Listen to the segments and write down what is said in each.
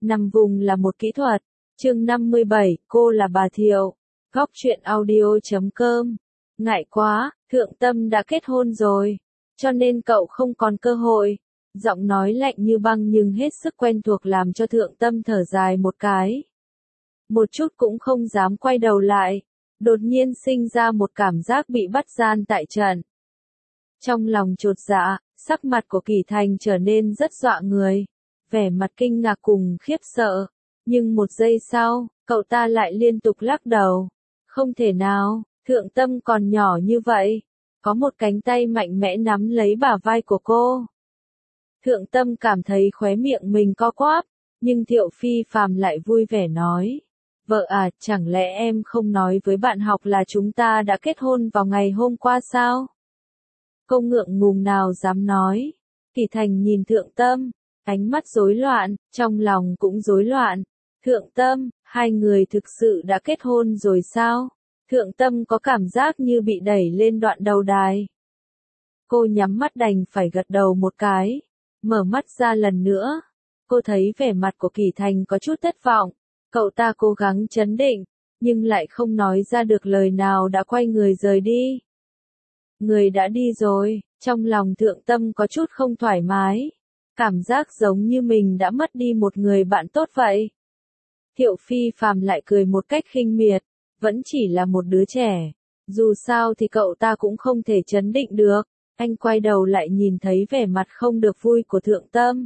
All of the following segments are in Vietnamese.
Nằm vùng là một kỹ thuật. Chương 57, cô là bà Thiệu. Góc truyện audio.com. Ngại quá, Thượng Tâm đã kết hôn rồi, cho nên cậu không còn cơ hội. Giọng nói lạnh như băng nhưng hết sức quen thuộc làm cho Thượng Tâm thở dài một cái. Một chút cũng không dám quay đầu lại, đột nhiên sinh ra một cảm giác bị bắt gian tại trận. Trong lòng chột dạ, sắc mặt của Kỳ Thành trở nên rất dọa người, vẻ mặt kinh ngạc cùng khiếp sợ, nhưng một giây sau, cậu ta lại liên tục lắc đầu. Không thể nào, Thượng Tâm còn nhỏ như vậy. Có một cánh tay mạnh mẽ nắm lấy bả vai của cô. Thượng Tâm cảm thấy khóe miệng mình co quắp, nhưng Thiệu Phi Phàm lại vui vẻ nói. Vợ à, chẳng lẽ em không nói với bạn học là chúng ta đã kết hôn vào ngày hôm qua sao? Cô ngượng ngùng nào dám nói. Kỳ Thành nhìn Thượng Tâm, ánh mắt rối loạn, trong lòng cũng rối loạn. Thượng Tâm, hai người thực sự đã kết hôn rồi sao? Thượng Tâm có cảm giác như bị đẩy lên đoạn đầu đài. Cô nhắm mắt đành phải gật đầu một cái, mở mắt ra lần nữa. Cô thấy vẻ mặt của Kỳ Thành có chút thất vọng, cậu ta cố gắng trấn định, nhưng lại không nói ra được lời nào đã quay người rời đi. Người đã đi rồi, trong lòng Thượng Tâm có chút không thoải mái, cảm giác giống như mình đã mất đi một người bạn tốt vậy. Thiệu Phi Phàm lại cười một cách khinh miệt, vẫn chỉ là một đứa trẻ, dù sao thì cậu ta cũng không thể trấn định được. Anh quay đầu lại nhìn thấy vẻ mặt không được vui của Thượng Tâm,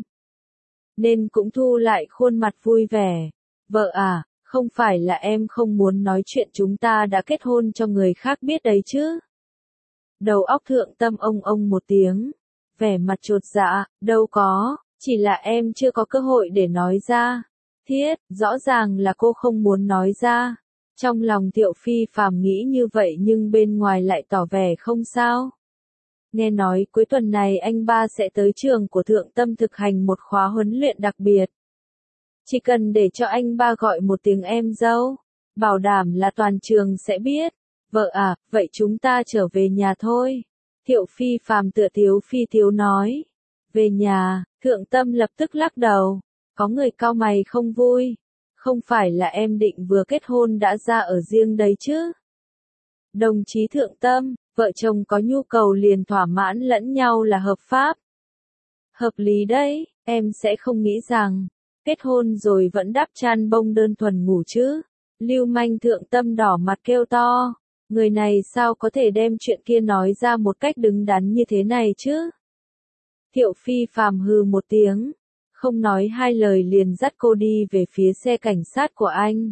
nên cũng thu lại khuôn mặt vui vẻ. Vợ à, không phải là em không muốn nói chuyện chúng ta đã kết hôn cho người khác biết đấy chứ? Đầu óc Thượng Tâm ông một tiếng, vẻ mặt chột dạ, đâu có, chỉ là em chưa có cơ hội để nói ra. Thiết, rõ ràng là cô không muốn nói ra. Trong lòng Thiệu Phi Phàm nghĩ như vậy nhưng bên ngoài lại tỏ vẻ không sao. Nghe nói cuối tuần này anh ba sẽ tới trường của Thượng Tâm thực hành một khóa huấn luyện đặc biệt. Chỉ cần để cho anh ba gọi một tiếng em dâu, bảo đảm là toàn trường sẽ biết. Vợ à, vậy chúng ta trở về nhà thôi. Thiệu Phi Phàm tựa thiếu phi thiếu nói. Về nhà, Thượng Tâm lập tức lắc đầu. Có người cau mày không vui. Không phải là em định vừa kết hôn đã ra ở riêng đấy chứ? Đồng chí Thượng Tâm, vợ chồng có nhu cầu liền thỏa mãn lẫn nhau là hợp pháp. Hợp lý đấy, em sẽ không nghĩ rằng, kết hôn rồi vẫn đắp chăn bông đơn thuần ngủ chứ. Lưu manh Thượng Tâm đỏ mặt kêu to. Người này sao có thể đem chuyện kia nói ra một cách đứng đắn như thế này chứ? Thiệu Phi Phàm hừ một tiếng, không nói hai lời liền dắt cô đi về phía xe cảnh sát của anh.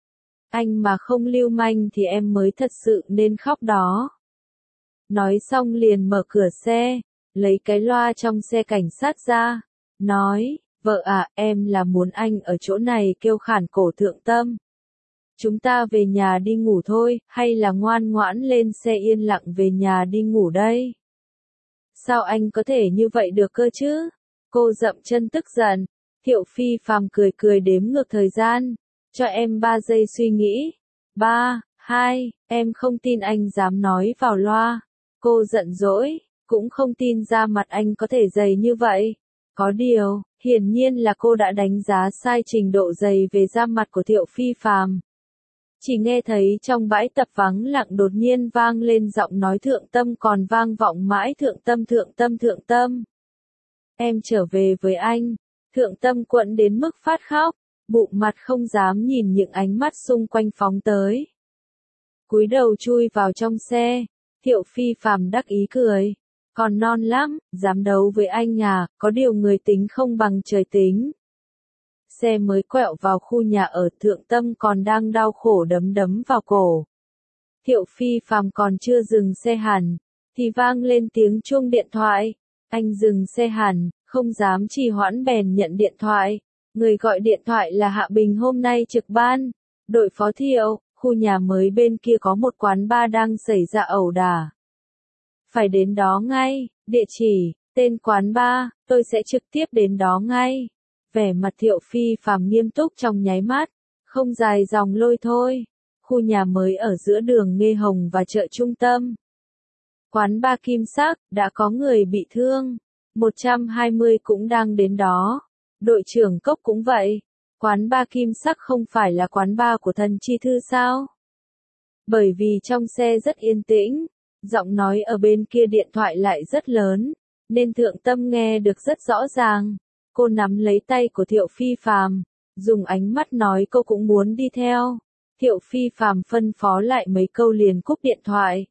Anh mà không lưu manh thì em mới thật sự nên khóc đó. Nói xong liền mở cửa xe, lấy cái loa trong xe cảnh sát ra, nói, vợ à, em là muốn anh ở chỗ này kêu khản cổ Thượng Tâm. Chúng ta về nhà đi ngủ thôi, hay là ngoan ngoãn lên xe yên lặng về nhà đi ngủ đây? Sao anh có thể như vậy được cơ chứ? Cô dậm chân tức giận. Thiệu Phi Phàm cười đếm ngược thời gian. Cho em 3 giây suy nghĩ. 3, 2, em không tin anh dám nói vào loa. Cô giận dỗi, cũng không tin da mặt anh có thể dày như vậy. Có điều, hiển nhiên là cô đã đánh giá sai trình độ dày về da mặt của Thiệu Phi Phàm. Chỉ nghe thấy trong bãi tập vắng lặng đột nhiên vang lên giọng nói Thượng Tâm còn vang vọng mãi Thượng Tâm. Em trở về với anh. Thượng Tâm quẫn đến mức phát khóc, bụng mặt không dám nhìn những ánh mắt xung quanh phóng tới. Cúi đầu chui vào trong xe, Thiệu Phi Phàm đắc ý cười. Còn non lắm, dám đấu với anh à, có điều người tính không bằng trời tính. Xe mới quẹo vào khu nhà ở Thượng Tâm còn đang đau khổ đấm vào cổ. Thiệu Phi Phàm còn chưa dừng xe hẳn, thì vang lên tiếng chuông điện thoại. Anh dừng xe hẳn, không dám trì hoãn bèn nhận điện thoại. Người gọi điện thoại là Hạ Bình hôm nay trực ban. Đội phó Thiệu, khu nhà mới bên kia có một quán bar đang xảy ra ẩu đả. Phải đến đó ngay, địa chỉ, tên quán bar, tôi sẽ trực tiếp đến đó ngay. Vẻ mặt Thiệu Phi Phàm nghiêm túc trong nháy mắt, không dài dòng lôi thôi. Khu nhà mới ở giữa đường Nghê Hồng và chợ trung tâm. Quán bar Kim Sắc, đã có người bị thương. 120 cũng đang đến đó. Đội trưởng Cốc cũng vậy. Quán bar Kim Sắc không phải là quán bar của Thần Chi Thư sao? Bởi vì trong xe rất yên tĩnh, giọng nói ở bên kia điện thoại lại rất lớn, nên Thượng Tâm nghe được rất rõ ràng. Cô nắm lấy tay của Thiệu Phi Phàm, dùng ánh mắt nói cô cũng muốn đi theo. Thiệu Phi Phàm phân phó lại mấy câu liền cúp điện thoại.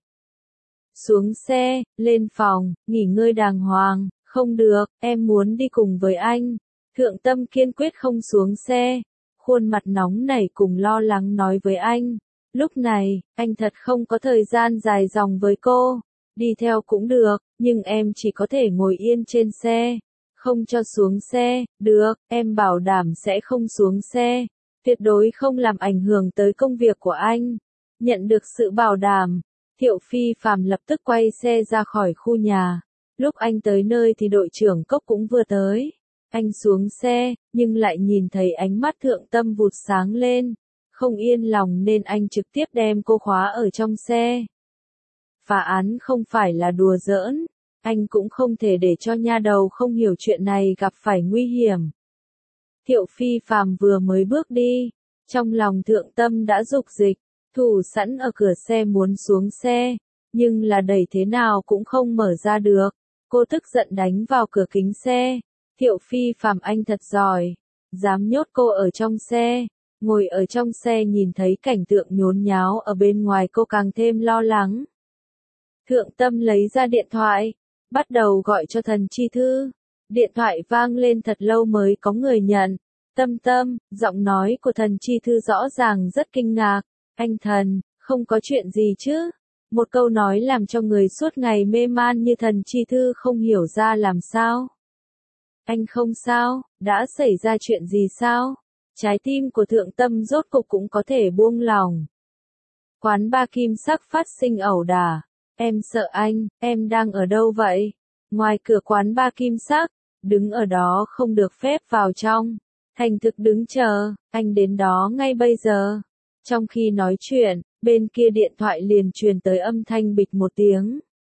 Xuống xe, lên phòng, nghỉ ngơi đàng hoàng. Không được, em muốn đi cùng với anh. Thượng Tâm kiên quyết không xuống xe, khuôn mặt nóng nảy cùng lo lắng nói với anh. Lúc này, anh thật không có thời gian dài dòng với cô. Đi theo cũng được, nhưng em chỉ có thể ngồi yên trên xe. Không cho xuống xe, được, em bảo đảm sẽ không xuống xe. Tuyệt đối không làm ảnh hưởng tới công việc của anh. Nhận được sự bảo đảm, Thiệu Phi Phàm lập tức quay xe ra khỏi khu nhà. Lúc anh tới nơi thì đội trưởng Cốc cũng vừa tới. Anh xuống xe, nhưng lại nhìn thấy ánh mắt Thượng Tâm vụt sáng lên. Không yên lòng nên anh trực tiếp đem cô khóa ở trong xe. Phá án không phải là đùa giỡn. Anh cũng không thể để cho nha đầu không hiểu chuyện này gặp phải nguy hiểm. Thiệu Phi Phàm vừa mới bước đi, trong lòng Thượng Tâm đã dục dịch, thủ sẵn ở cửa xe muốn xuống xe, nhưng là đẩy thế nào cũng không mở ra được. Cô tức giận đánh vào cửa kính xe. Thiệu Phi Phàm anh thật giỏi, dám nhốt cô ở trong xe. Ngồi ở trong xe nhìn thấy cảnh tượng nhốn nháo ở bên ngoài cô càng thêm lo lắng. Thượng Tâm lấy ra điện thoại, bắt đầu gọi cho Thần Chi Thư. Điện thoại vang lên thật lâu mới có người nhận. Tâm Tâm, giọng nói của Thần Chi Thư rõ ràng rất kinh ngạc. Anh Thần, không có chuyện gì chứ? Một câu nói làm cho người suốt ngày mê man như Thần Chi Thư không hiểu ra làm sao. Anh không sao, đã xảy ra chuyện gì sao? Trái tim của Thượng Tâm rốt cục cũng có thể buông lòng. Quán bar Kim Sắc phát sinh ẩu đả. Em sợ anh, em đang ở đâu vậy? Ngoài cửa quán bar Kim Sắc, đứng ở đó không được phép vào trong. Thành thực đứng chờ, anh đến đó ngay bây giờ. Trong khi nói chuyện, bên kia điện thoại liền truyền tới âm thanh bịch một tiếng.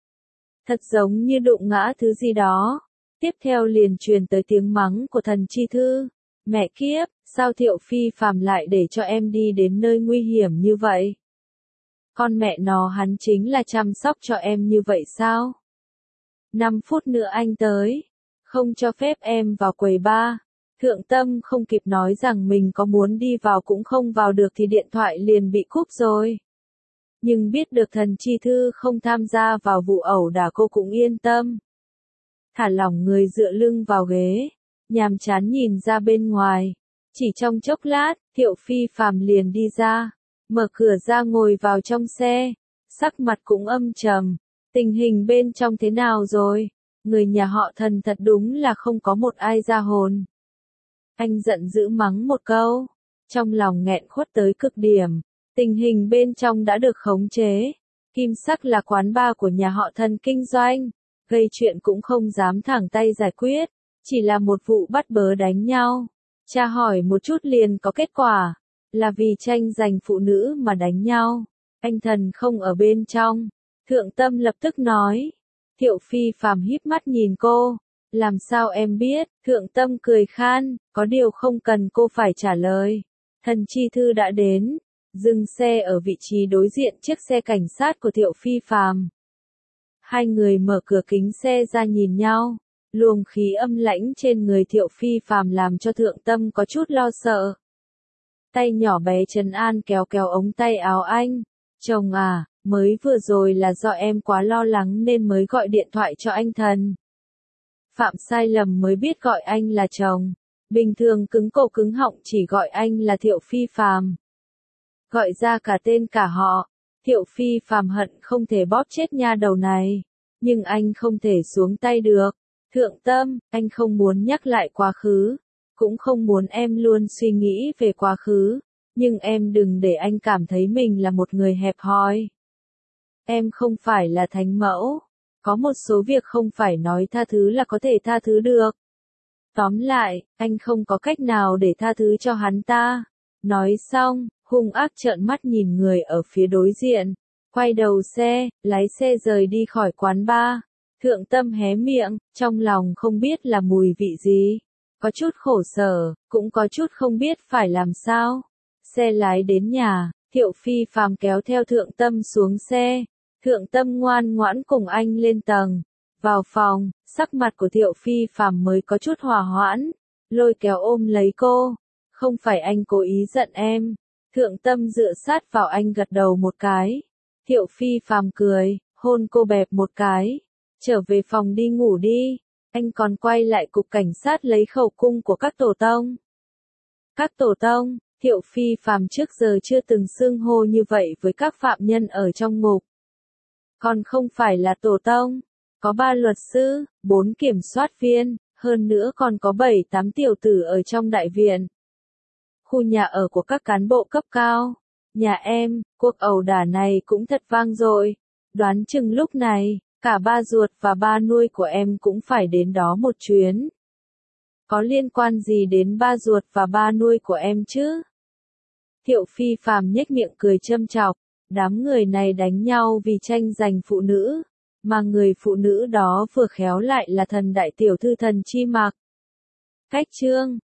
Thật giống như đụng ngã thứ gì đó. Tiếp theo liền truyền tới tiếng mắng của Thần Chi Thư. Mẹ kiếp, sao Thiệu Phi Phàm lại để cho em đi đến nơi nguy hiểm như vậy? Con mẹ nó hắn chính là chăm sóc cho em như vậy sao? 5 phút nữa anh tới. Không cho phép em vào quầy bar. Thượng Tâm không kịp nói rằng mình có muốn đi vào cũng không vào được thì điện thoại liền bị cúp rồi. Nhưng biết được Thần Chi Thư không tham gia vào vụ ẩu đả cô cũng yên tâm. Thả lỏng người dựa lưng vào ghế, nhàm chán nhìn ra bên ngoài. Chỉ trong chốc lát, Thiệu Phi Phàm liền đi ra, mở cửa ra ngồi vào trong xe, sắc mặt cũng âm trầm. Tình hình bên trong thế nào rồi? Người nhà họ Thần thật đúng là không có một ai ra hồn. Anh giận dữ mắng một câu, trong lòng nghẹn khuất tới cực điểm. Tình hình bên trong đã được khống chế. Kim Sắc là quán bar của nhà họ Thần kinh doanh, gây chuyện cũng không dám thẳng tay giải quyết, chỉ là một vụ bắt bớ đánh nhau. Tra hỏi một chút liền có kết quả, là vì tranh giành phụ nữ mà đánh nhau. Anh Thần không ở bên trong. Thượng Tâm lập tức nói. Thiệu Phi Phàm híp mắt nhìn cô. Làm sao em biết? Thượng Tâm cười khan, có điều không cần cô phải trả lời. Thần Chi Thư đã đến, dừng xe ở vị trí đối diện chiếc xe cảnh sát của Thiệu Phi Phàm. Hai người mở cửa kính xe ra nhìn nhau, luồng khí âm lãnh trên người Thiệu Phi Phàm làm cho Thượng Tâm có chút lo sợ. Tay nhỏ bé trấn an kéo kéo ống tay áo anh. Chồng à, mới vừa rồi là do em quá lo lắng nên mới gọi điện thoại cho anh Thần. Phạm sai lầm mới biết gọi anh là chồng. Bình thường cứng cổ cứng họng chỉ gọi anh là Thiệu Phi Phàm. Gọi ra cả tên cả họ. Thiệu Phi Phàm hận không thể bóp chết nha đầu này. Nhưng anh không thể xuống tay được. Thượng Tâm, anh không muốn nhắc lại quá khứ. Cũng không muốn em luôn suy nghĩ về quá khứ. Nhưng em đừng để anh cảm thấy mình là một người hẹp hòi. Em không phải là thánh mẫu. Có một số việc không phải nói tha thứ là có thể tha thứ được. Tóm lại, anh không có cách nào để tha thứ cho hắn ta. Nói xong, hung ác trợn mắt nhìn người ở phía đối diện. Quay đầu xe, lái xe rời đi khỏi quán bar. Thượng Tâm hé miệng, trong lòng không biết là mùi vị gì. Có chút khổ sở, cũng có chút không biết phải làm sao. Xe lái đến nhà, Thiệu Phi Phàm kéo theo Thượng Tâm xuống xe. Thượng Tâm ngoan ngoãn cùng anh lên tầng. Vào phòng, sắc mặt của Thiệu Phi Phàm mới có chút hòa hoãn. Lôi kéo ôm lấy cô. Không phải anh cố ý giận em. Thượng Tâm dựa sát vào anh gật đầu một cái. Thiệu Phi Phàm cười, hôn cô bẹp một cái. Trở về phòng đi ngủ đi. Anh còn quay lại cục cảnh sát lấy khẩu cung của các tổ tông. Các tổ tông, Thiệu Phi Phàm trước giờ chưa từng xưng hô như vậy với các phạm nhân ở trong ngục. Còn không phải là tổ tông, có 3 luật sư, 4 kiểm soát viên, hơn nữa còn có 7-8 tiểu tử ở trong đại viện. Khu nhà ở của các cán bộ cấp cao. Nhà em, cuộc ẩu đả này cũng thật vang dội. Đoán chừng lúc này, cả ba ruột và ba nuôi của em cũng phải đến đó một chuyến. Có liên quan gì đến ba ruột và ba nuôi của em chứ? Thiệu Phi Phàm nhếch miệng cười châm chọc, đám người này đánh nhau vì tranh giành phụ nữ, mà người phụ nữ đó vừa khéo lại là thần đại tiểu thư Thần Chi Mặc. Cách chương